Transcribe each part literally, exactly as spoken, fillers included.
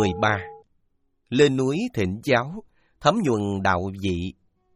mười ba. Lên núi thỉnh giáo, thấm nhuần đạo vị.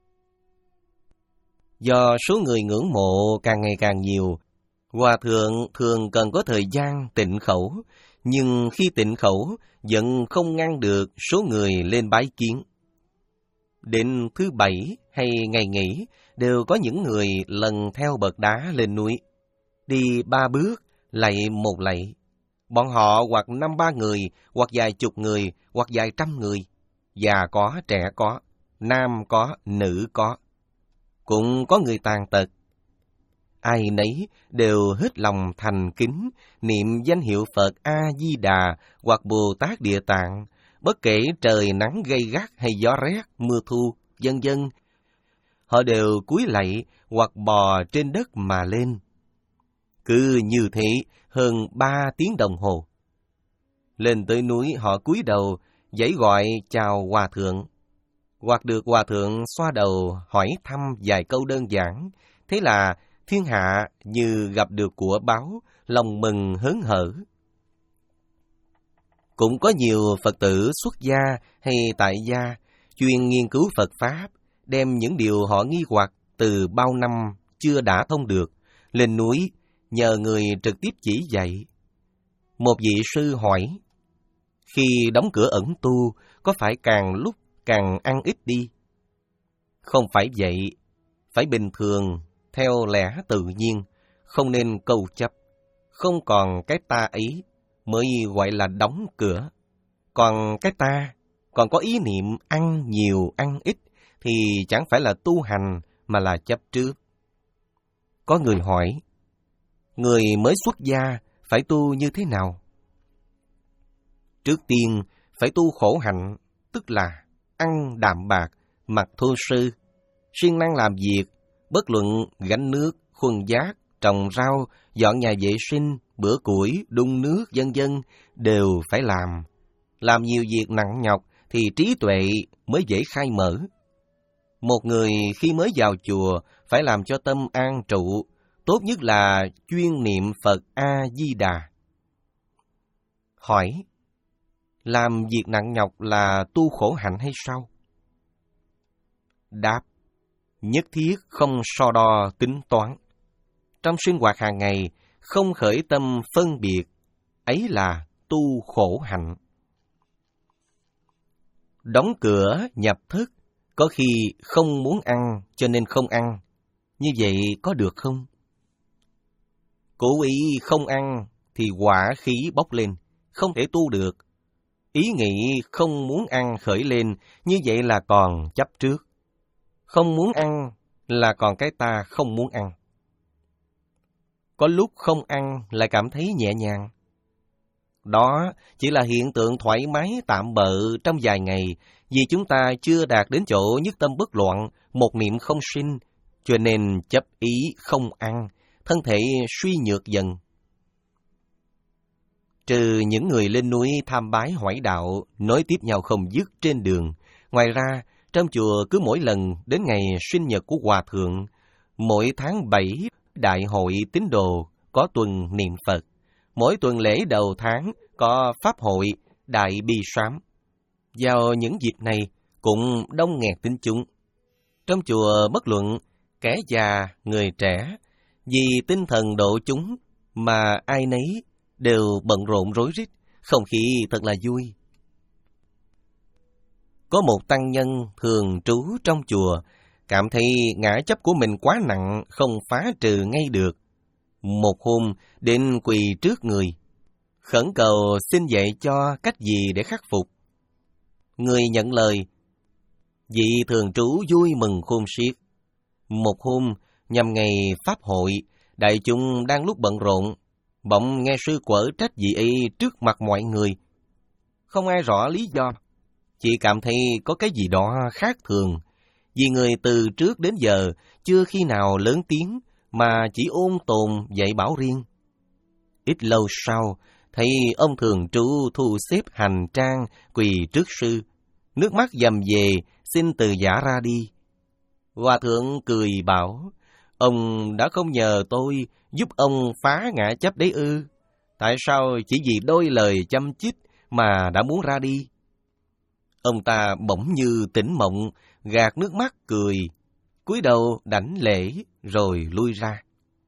Do số người ngưỡng mộ càng ngày càng nhiều, Hòa thượng thường cần có thời gian tịnh khẩu, nhưng khi tịnh khẩu vẫn không ngăn được số người lên bái kiến. Đến thứ bảy hay ngày nghỉ, đều có những người lần theo bậc đá lên núi. Đi ba bước, lạy một lạy. Bọn họ hoặc năm ba người, hoặc vài chục người, hoặc vài trăm người. Già có, trẻ có, nam có, nữ có. Cũng có người tàn tật. Ai nấy đều hết lòng thành kính, niệm danh hiệu Phật A-di-đà hoặc Bồ Tát Địa Tạng, bất kể trời nắng gay gắt hay gió rét, mưa thu, vân vân. Họ đều cúi lạy hoặc bò trên đất mà lên. Cứ như thế hơn ba tiếng đồng hồ. Lên tới núi họ cúi đầu, giãy gọi chào Hòa thượng. Hoặc được Hòa thượng xoa đầu hỏi thăm vài câu đơn giản. Thế là thiên hạ như gặp được của báo, lòng mừng hớn hở. Cũng có nhiều Phật tử xuất gia hay tại gia, chuyên nghiên cứu Phật Pháp, đem những điều họ nghi hoặc từ bao năm chưa đã thông được, lên núi nhờ người trực tiếp chỉ dạy. Một vị sư hỏi, khi đóng cửa ẩn tu, có phải càng lúc càng ăn ít đi? Không phải vậy, phải bình thường, theo lẽ tự nhiên, không nên câu chấp. Không còn cái ta ấy mới gọi là đóng cửa. Còn cái ta, còn có ý niệm ăn nhiều ăn ít, thì chẳng phải là tu hành mà là chấp trước. Có người hỏi, người mới xuất gia phải tu như thế nào? Trước tiên phải tu khổ hạnh, tức là ăn đạm bạc, mặc thô sơ, siêng năng làm việc, bất luận gánh nước, khuân giác, trồng rau, dọn nhà vệ sinh, bữa củi, đun nước, vân vân đều phải làm. Làm nhiều việc nặng nhọc thì trí tuệ mới dễ khai mở. Một người khi mới vào chùa phải làm cho tâm an trụ, tốt nhất là chuyên niệm Phật A-di-đà. Hỏi, làm việc nặng nhọc là tu khổ hạnh hay sao? Đáp, nhất thiết không so đo tính toán. Trong sinh hoạt hàng ngày, không khởi tâm phân biệt, ấy là tu khổ hạnh. Đóng cửa, nhập thất, có khi không muốn ăn cho nên không ăn. Như vậy có được không? Cố ý không ăn thì hỏa khí bốc lên, không thể tu được. Ý nghĩ không muốn ăn khởi lên, như vậy là còn chấp trước. Không muốn ăn là còn cái ta không muốn ăn. Có lúc không ăn lại cảm thấy nhẹ nhàng. Đó chỉ là hiện tượng thoải mái tạm bợ trong vài ngày, vì chúng ta chưa đạt đến chỗ nhất tâm bất loạn, một niệm không sinh, cho nên chấp ý không ăn, thân thể suy nhược dần. Trừ những người lên núi tham bái hỏi đạo, nói tiếp nhau không dứt trên đường, ngoài ra, trong chùa cứ mỗi lần đến ngày sinh nhật của Hòa thượng, mỗi tháng bảy đại hội tín đồ có tuần niệm Phật, mỗi tuần lễ đầu tháng có pháp hội đại bi sám. Vào những dịp này cũng đông nghẹt tín chúng. Trong chùa bất luận kẻ già, người trẻ, vì tinh thần độ chúng mà ai nấy đều bận rộn rối rít, không khí thật là vui. Có một tăng nhân thường trú trong chùa, cảm thấy ngã chấp của mình quá nặng, không phá trừ ngay được. Một hôm đến quỳ trước người, khẩn cầu xin dạy cho cách gì để khắc phục. Người nhận lời, vị thường trú vui mừng khôn xiết. Một hôm, nhằm ngày pháp hội, đại chúng đang lúc bận rộn, bỗng nghe sư quở trách vị ấy trước mặt mọi người. Không ai rõ lý do, chỉ cảm thấy có cái gì đó khác thường, vì người từ trước đến giờ chưa khi nào lớn tiếng mà chỉ ôn tồn dạy bảo riêng. Ít lâu sau, thấy ông thường trú thu xếp hành trang quỳ trước sư, nước mắt dầm về xin từ giả ra đi. Hòa thượng cười bảo, ông đã không nhờ tôi giúp ông phá ngã chấp đấy ư? Tại sao chỉ vì đôi lời châm chích mà đã muốn ra đi. Ông ta bỗng như tỉnh mộng, gạt nước mắt cười, cúi đầu đảnh lễ rồi lui ra.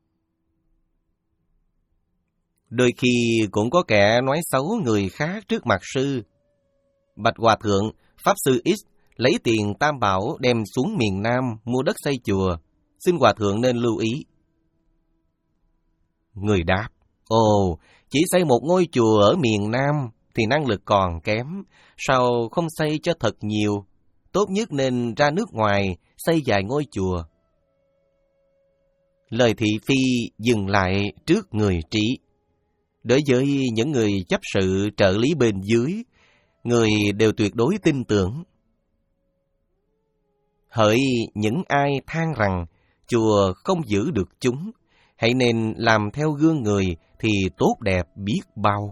Đôi khi cũng có kẻ nói xấu người khác trước mặt sư. Bạch Hòa Thượng, Pháp Sư X lấy tiền tam bảo đem xuống miền Nam mua đất xây chùa, xin Hòa Thượng nên lưu ý. Người đáp, ồ, chỉ xây một ngôi chùa ở miền Nam thì năng lực còn kém, sao không xây cho thật nhiều, tốt nhất nên ra nước ngoài xây vài ngôi chùa. Lời thị phi dừng lại trước người trí. Đối với những người chấp sự trợ lý bên dưới, người đều tuyệt đối tin tưởng. Hỡi những ai than rằng chùa không giữ được chúng, hãy nên làm theo gương người thì tốt đẹp biết bao.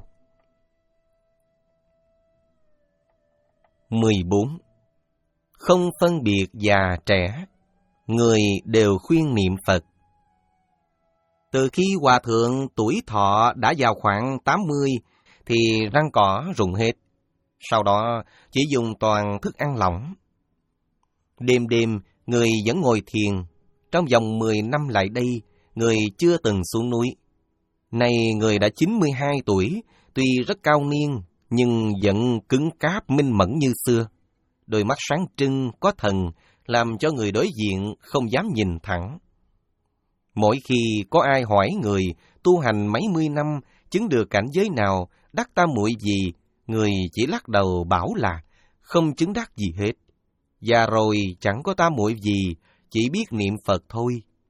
mười bốn. Không phân biệt già trẻ, người đều khuyên niệm Phật. Từ khi Hòa Thượng tuổi thọ đã vào khoảng tám mươi thì răng cỏ rụng hết, sau đó chỉ dùng toàn thức ăn lỏng. Đêm đêm, người vẫn ngồi thiền. Trong vòng mười năm lại đây, người chưa từng xuống núi. Nay người đã chín mươi hai tuổi, tuy rất cao niên, nhưng vẫn cứng cáp minh mẫn như xưa. Đôi mắt sáng trưng, có thần, làm cho người đối diện không dám nhìn thẳng. Mỗi khi có ai hỏi người tu hành mấy mươi năm, chứng được cảnh giới nào, đắc tam muội gì, người chỉ lắc đầu bảo là không chứng đắc gì hết. Già rồi chẳng có tam muội gì, chỉ biết niệm Phật thôi.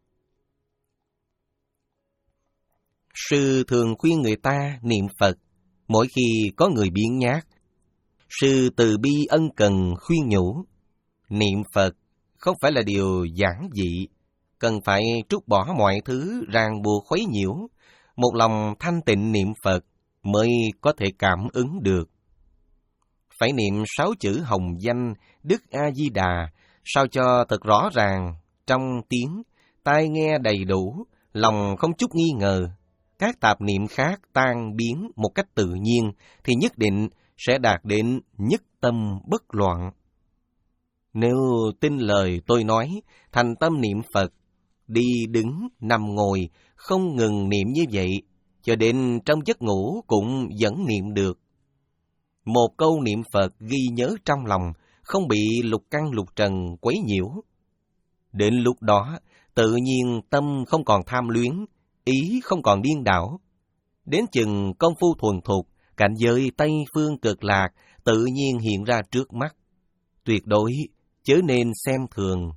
Sư thường khuyên người ta niệm Phật, mỗi khi có người biếng nhác. Sư từ bi ân cần khuyên nhủ, niệm Phật không phải là điều giản dị, cần phải trút bỏ mọi thứ ràng buộc khuấy nhiễu, một lòng thanh tịnh niệm Phật mới có thể cảm ứng được. Phải niệm sáu chữ hồng danh Đức A-di-đà, sao cho thật rõ ràng, trong tiếng, tai nghe đầy đủ, lòng không chút nghi ngờ. Các tạp niệm khác tan biến một cách tự nhiên thì nhất định sẽ đạt đến nhất tâm bất loạn. Nếu tin lời tôi nói, thành tâm niệm Phật, đi đứng, nằm ngồi, không ngừng niệm như vậy, cho đến trong giấc ngủ cũng vẫn niệm được. Một câu niệm Phật ghi nhớ trong lòng, không bị lục căn lục trần quấy nhiễu. Đến lúc đó, tự nhiên tâm không còn tham luyến, ý không còn điên đảo. Đến chừng công phu thuần thục, cảnh giới Tây Phương Cực Lạc tự nhiên hiện ra trước mắt. Tuyệt đối chớ nên xem thường.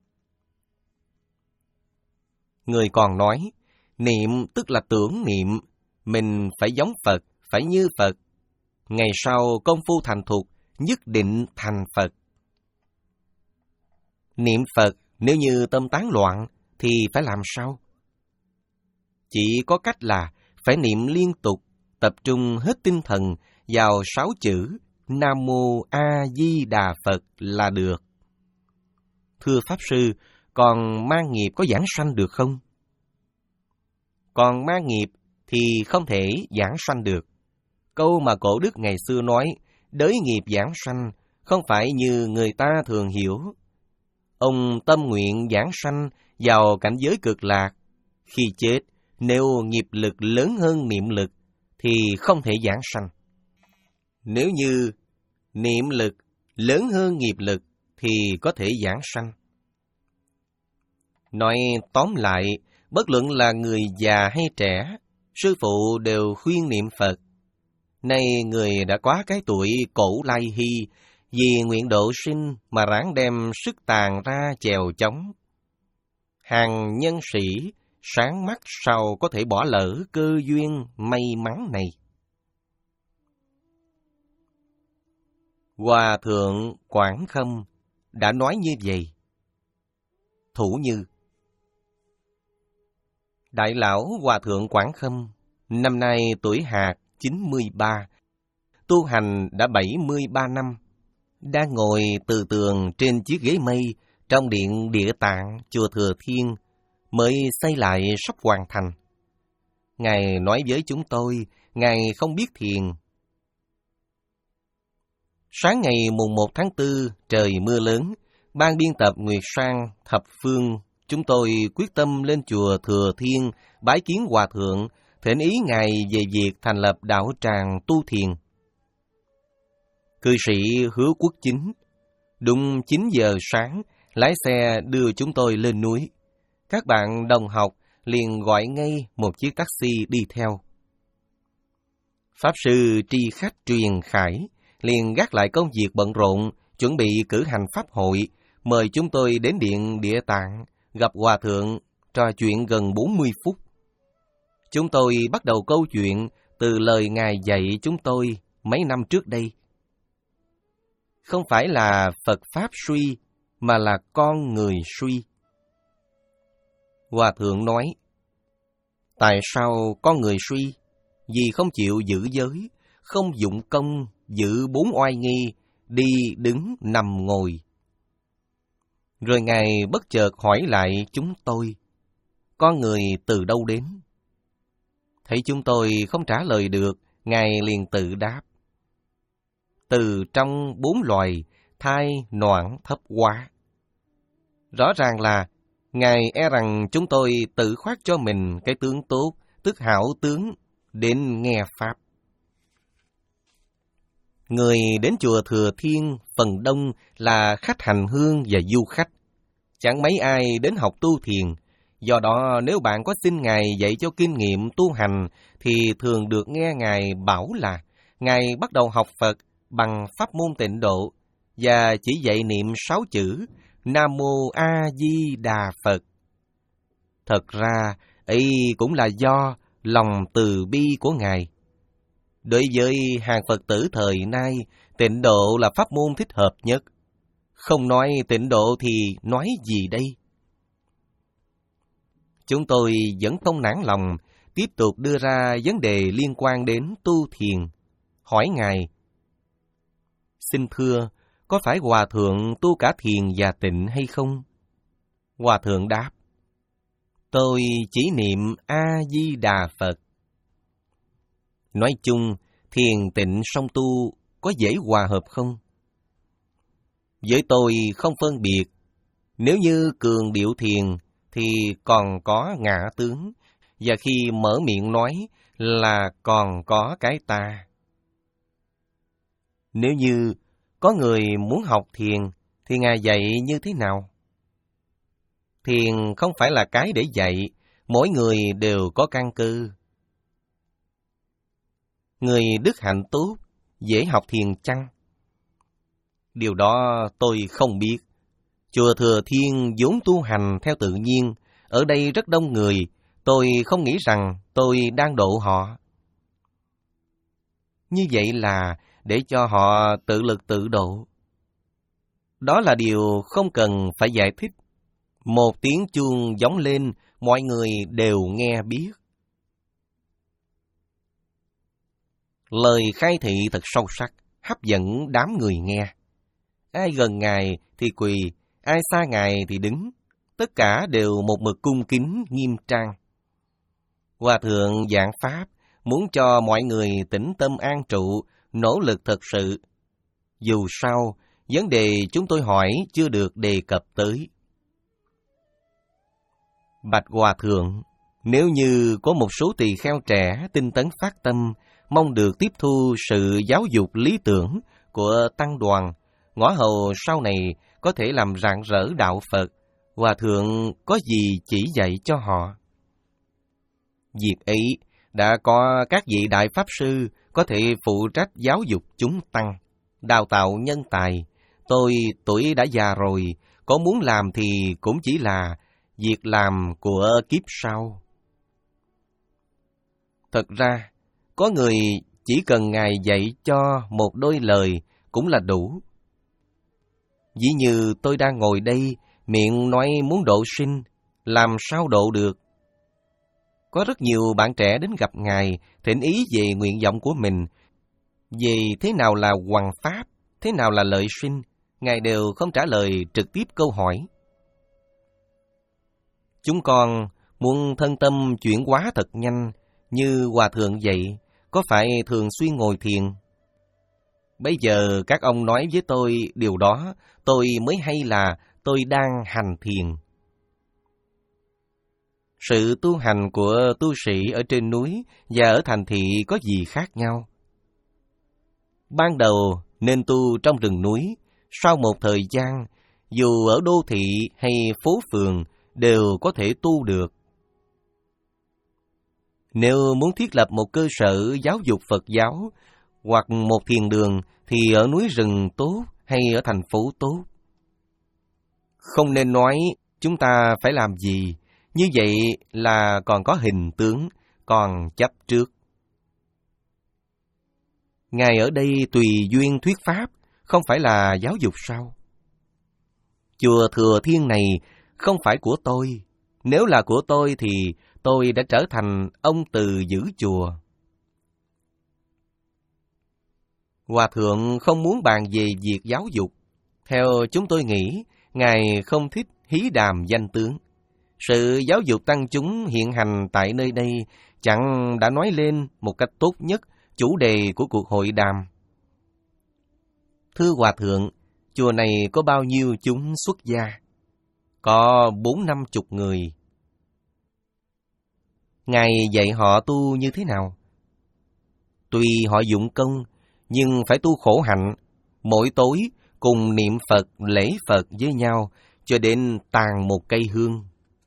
Người còn nói, niệm tức là tưởng niệm, mình phải giống Phật, phải như Phật. Ngày sau công phu thành thục, nhất định thành Phật. Niệm Phật nếu như tâm tán loạn thì phải làm sao? Chỉ có cách là phải niệm liên tục, tập trung hết tinh thần vào sáu chữ Nam Mô A Di Đà Phật là được. Thưa Pháp Sư, còn ma nghiệp có giảng sanh được không? Còn ma nghiệp thì không thể giảng sanh được. Câu mà cổ đức ngày xưa nói, đới nghiệp giảng sanh, không phải như người ta thường hiểu. Ông tâm nguyện giảng sanh vào cảnh giới cực lạc. Khi chết, nếu nghiệp lực lớn hơn niệm lực, thì không thể giảng sanh. Nếu như niệm lực lớn hơn nghiệp lực, thì có thể giảng sanh. Nói tóm lại, bất luận là người già hay trẻ, sư phụ đều khuyên niệm Phật. Nay người đã quá cái tuổi cổ lai hy, vì nguyện độ sinh mà ráng đem sức tàn ra chèo chống. Hàng nhân sĩ sáng mắt sao có thể bỏ lỡ cơ duyên may mắn này. Hòa Thượng Quảng Khâm đã nói như vậy. Thủ như Đại lão Hòa Thượng Quảng Khâm, năm nay tuổi hạt chín mươi ba, tu hành đã bảy mươi ba năm, đang ngồi từ tường trên chiếc ghế mây trong điện Địa Tạng chùa Thừa Thiên mới xây lại sắp hoàn thành. Ngài nói với chúng tôi, Ngài không biết thiền. Sáng ngày mùng một tháng tư, trời mưa lớn, ban biên tập Nguyệt Sang, Thập Phương, chúng tôi quyết tâm lên chùa Thừa Thiên, bái kiến Hòa Thượng, thỉnh ý Ngài về việc thành lập đạo tràng tu thiền. Cư sĩ Hứa Quốc Chính, đúng chín giờ sáng, lái xe đưa chúng tôi lên núi. Các bạn đồng học liền gọi ngay một chiếc taxi đi theo. Pháp sư tri khách truyền khải liền gác lại công việc bận rộn, chuẩn bị cử hành pháp hội, mời chúng tôi đến Điện Địa Tạng, gặp Hòa Thượng, trò chuyện gần bốn mươi phút. Chúng tôi bắt đầu câu chuyện từ lời Ngài dạy chúng tôi mấy năm trước đây. Không phải là Phật Pháp suy, mà là con người suy. Hòa Thượng nói, tại sao con người suy? Vì không chịu giữ giới, không dụng công, giữ bốn oai nghi, đi, đứng, nằm, ngồi. Rồi Ngài bất chợt hỏi lại chúng tôi, con người từ đâu đến? Thấy chúng tôi không trả lời được, Ngài liền tự đáp, từ trong bốn loài, thai, noãn, thấp hóa. Rõ ràng là Ngài e rằng chúng tôi tự khoác cho mình cái tướng tốt, tức hảo tướng, đến nghe Pháp. Người đến chùa Thừa Thiên phần đông là khách hành hương và du khách. Chẳng mấy ai đến học tu thiền. Do đó nếu bạn có xin Ngài dạy cho kinh nghiệm tu hành thì thường được nghe Ngài bảo là Ngài bắt đầu học Phật bằng pháp môn Tịnh Độ và chỉ dạy niệm sáu chữ Nam Mô A Di Đà Phật. Thật ra ấy cũng là do lòng từ bi của Ngài. Đối với hàng Phật tử thời nay, Tịnh Độ là pháp môn thích hợp nhất. Không nói Tịnh Độ thì nói gì đây? Chúng tôi vẫn không nản lòng, tiếp tục đưa ra vấn đề liên quan đến tu thiền. Hỏi Ngài, xin thưa, có phải Hòa Thượng tu cả thiền và tịnh hay không? Hòa Thượng đáp, tôi chỉ niệm A-di-đà Phật. Nói chung, thiền tịnh song tu có dễ hòa hợp không? Với tôi không phân biệt. Nếu như cường điệu thiền thì còn có ngã tướng, và khi mở miệng nói là còn có cái ta. Nếu như có người muốn học thiền thì Ngài dạy như thế nào? Thiền không phải là cái để dạy, mỗi người đều có căn cơ. Người đức hạnh tốt, dễ học thiền chăng? Điều đó tôi không biết. Chùa Thừa Thiên vốn tu hành theo tự nhiên, ở đây rất đông người, tôi không nghĩ rằng tôi đang độ họ. Như vậy là để cho họ tự lực tự độ. Đó là điều không cần phải giải thích. Một tiếng chuông gióng lên, mọi người đều nghe biết. Lời khai thị thật sâu sắc, hấp dẫn đám người nghe. Ai gần Ngài thì quỳ, ai xa Ngài thì đứng. Tất cả đều một mực cung kính nghiêm trang. Hòa Thượng giảng Pháp, muốn cho mọi người tĩnh tâm an trụ, nỗ lực thật sự. Dù sao, vấn đề chúng tôi hỏi chưa được đề cập tới. Bạch Hòa Thượng, nếu như có một số tỳ kheo trẻ tinh tấn phát tâm, mong được tiếp thu sự giáo dục lý tưởng của tăng đoàn, ngõ hầu sau này có thể làm rạng rỡ đạo Phật, Hòa Thượng có gì chỉ dạy cho họ? Việc ấy đã có các vị đại pháp sư có thể phụ trách giáo dục chúng tăng, đào tạo nhân tài. Tôi tuổi đã già rồi, có muốn làm thì cũng chỉ là việc làm của kiếp sau. Thật ra, có người chỉ cần Ngài dạy cho một đôi lời cũng là đủ. Ví như tôi đang ngồi đây, miệng nói muốn độ sinh, làm sao độ được? Có rất nhiều bạn trẻ đến gặp Ngài, thỉnh ý về nguyện vọng của mình, về thế nào là hoằng pháp, thế nào là lợi sinh, Ngài đều không trả lời trực tiếp câu hỏi. Chúng con muốn thân tâm chuyển hóa thật nhanh, như Hòa Thượng dạy, có phải thường xuyên ngồi thiền? Bây giờ các ông nói với tôi điều đó, tôi mới hay là tôi đang hành thiền. Sự tu hành của tu sĩ ở trên núi và ở thành thị có gì khác nhau? Ban đầu nên tu trong rừng núi, sau một thời gian, dù ở đô thị hay phố phường đều có thể tu được. Nếu muốn thiết lập một cơ sở giáo dục Phật giáo hoặc một thiền đường thì ở núi rừng tốt hay ở thành phố tốt? Không nên nói chúng ta phải làm gì, như vậy là còn có hình tướng, còn chấp trước. Ngài ở đây tùy duyên thuyết pháp, không phải là giáo dục sao? Chùa Thừa Thiên này không phải của tôi. Nếu là của tôi thì tôi đã trở thành ông từ giữ chùa. Hòa thượng không muốn bàn về việc giáo dục. Theo chúng tôi nghĩ, Ngài không thích hí đàm danh tướng. Sự giáo dục tăng chúng hiện hành tại nơi đây chẳng đã nói lên một cách tốt nhất chủ đề của cuộc hội đàm. Thưa Hòa thượng, chùa này có bao nhiêu chúng xuất gia? Có bốn năm chục người. Ngài dạy họ tu như thế nào? Tuy họ dụng công, nhưng phải tu khổ hạnh, mỗi tối cùng niệm Phật, lễ Phật với nhau, cho đến tàn một cây hương.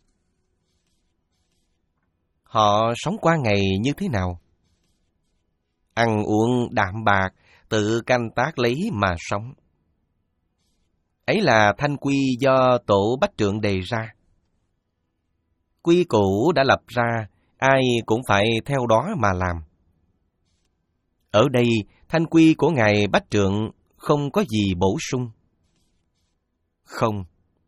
Họ sống qua ngày như thế nào? Ăn uống đạm bạc, tự canh tác lấy mà sống. Ấy là thanh quy do tổ Bách Trượng đề ra. Quy củ đã lập ra, ai cũng phải theo đó mà làm. Ở đây, thanh quy của Ngài Bách Trượng không có gì bổ sung. Không.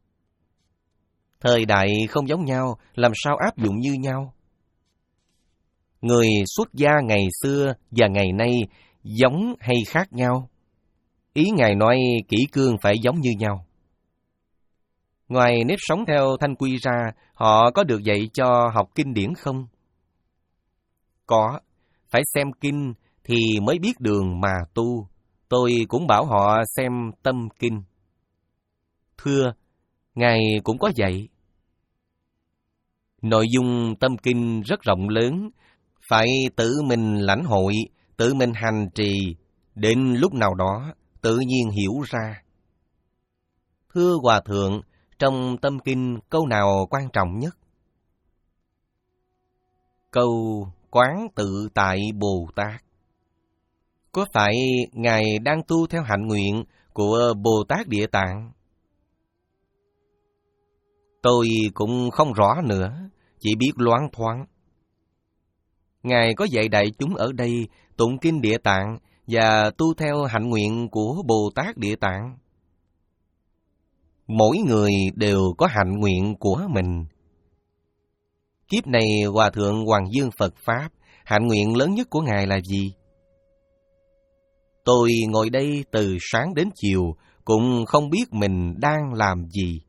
Thời đại không giống nhau, làm sao áp dụng như nhau? Người xuất gia ngày xưa và ngày nay giống hay khác nhau? Ý Ngài nói kỷ cương phải giống như nhau. Ngoài nếp sống theo thanh quy ra, họ có được dạy cho học kinh điển không? Có, phải xem kinh thì mới biết đường mà tu. Tôi cũng bảo họ xem tâm kinh. Thưa, Ngài cũng có dạy. Nội dung tâm kinh rất rộng lớn, phải tự mình lãnh hội, tự mình hành trì, đến lúc nào đó tự nhiên hiểu ra. Thưa Hòa thượng, trong tâm kinh câu nào quan trọng nhất? Câu Quán tự tại Bồ Tát. Có phải Ngài đang tu theo hạnh nguyện của Bồ Tát Địa Tạng? Tôi cũng không rõ nữa, chỉ biết loáng thoáng. Ngài có dạy đại chúng ở đây tụng kinh Địa Tạng và tu theo hạnh nguyện của Bồ Tát Địa Tạng. Mỗi người đều có hạnh nguyện của mình. Kiếp này Hòa thượng Hoàng Dương Phật Pháp, hạnh nguyện lớn nhất của Ngài là gì? Tôi ngồi đây từ sáng đến chiều cũng không biết mình đang làm gì.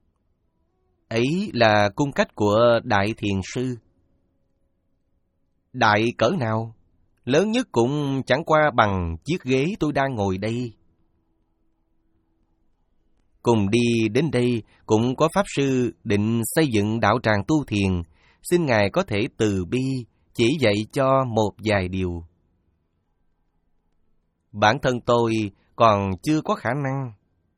Ấy là cung cách của Đại Thiền Sư. Đại cỡ nào? Lớn nhất cũng chẳng qua bằng chiếc ghế tôi đang ngồi đây. Cùng đi đến đây cũng có Pháp Sư định xây dựng đạo tràng tu thiền, xin Ngài có thể từ bi, chỉ dạy cho một vài điều. Bản thân tôi còn chưa có khả năng.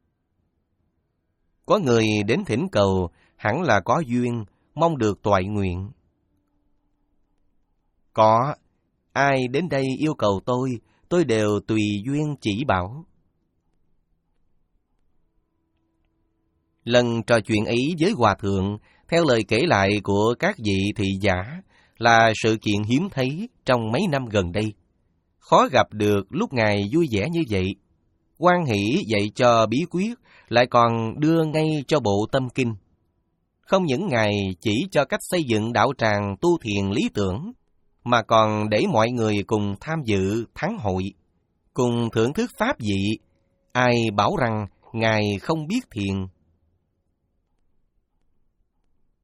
Có người đến thỉnh cầu, hẳn là có duyên, mong được toại nguyện. Có, ai đến đây yêu cầu tôi, tôi đều tùy duyên chỉ bảo. Lần trò chuyện ấy với Hòa thượng, theo lời kể lại của các vị thị giả, là sự kiện hiếm thấy trong mấy năm gần đây. Khó gặp được lúc Ngài vui vẻ như vậy. Hoan hỷ dạy cho bí quyết, lại còn đưa ngay cho bộ tâm kinh. Không những Ngài chỉ cho cách xây dựng đạo tràng tu thiền lý tưởng, mà còn để mọi người cùng tham dự thắng hội, cùng thưởng thức pháp vị. Ai bảo rằng Ngài không biết thiền?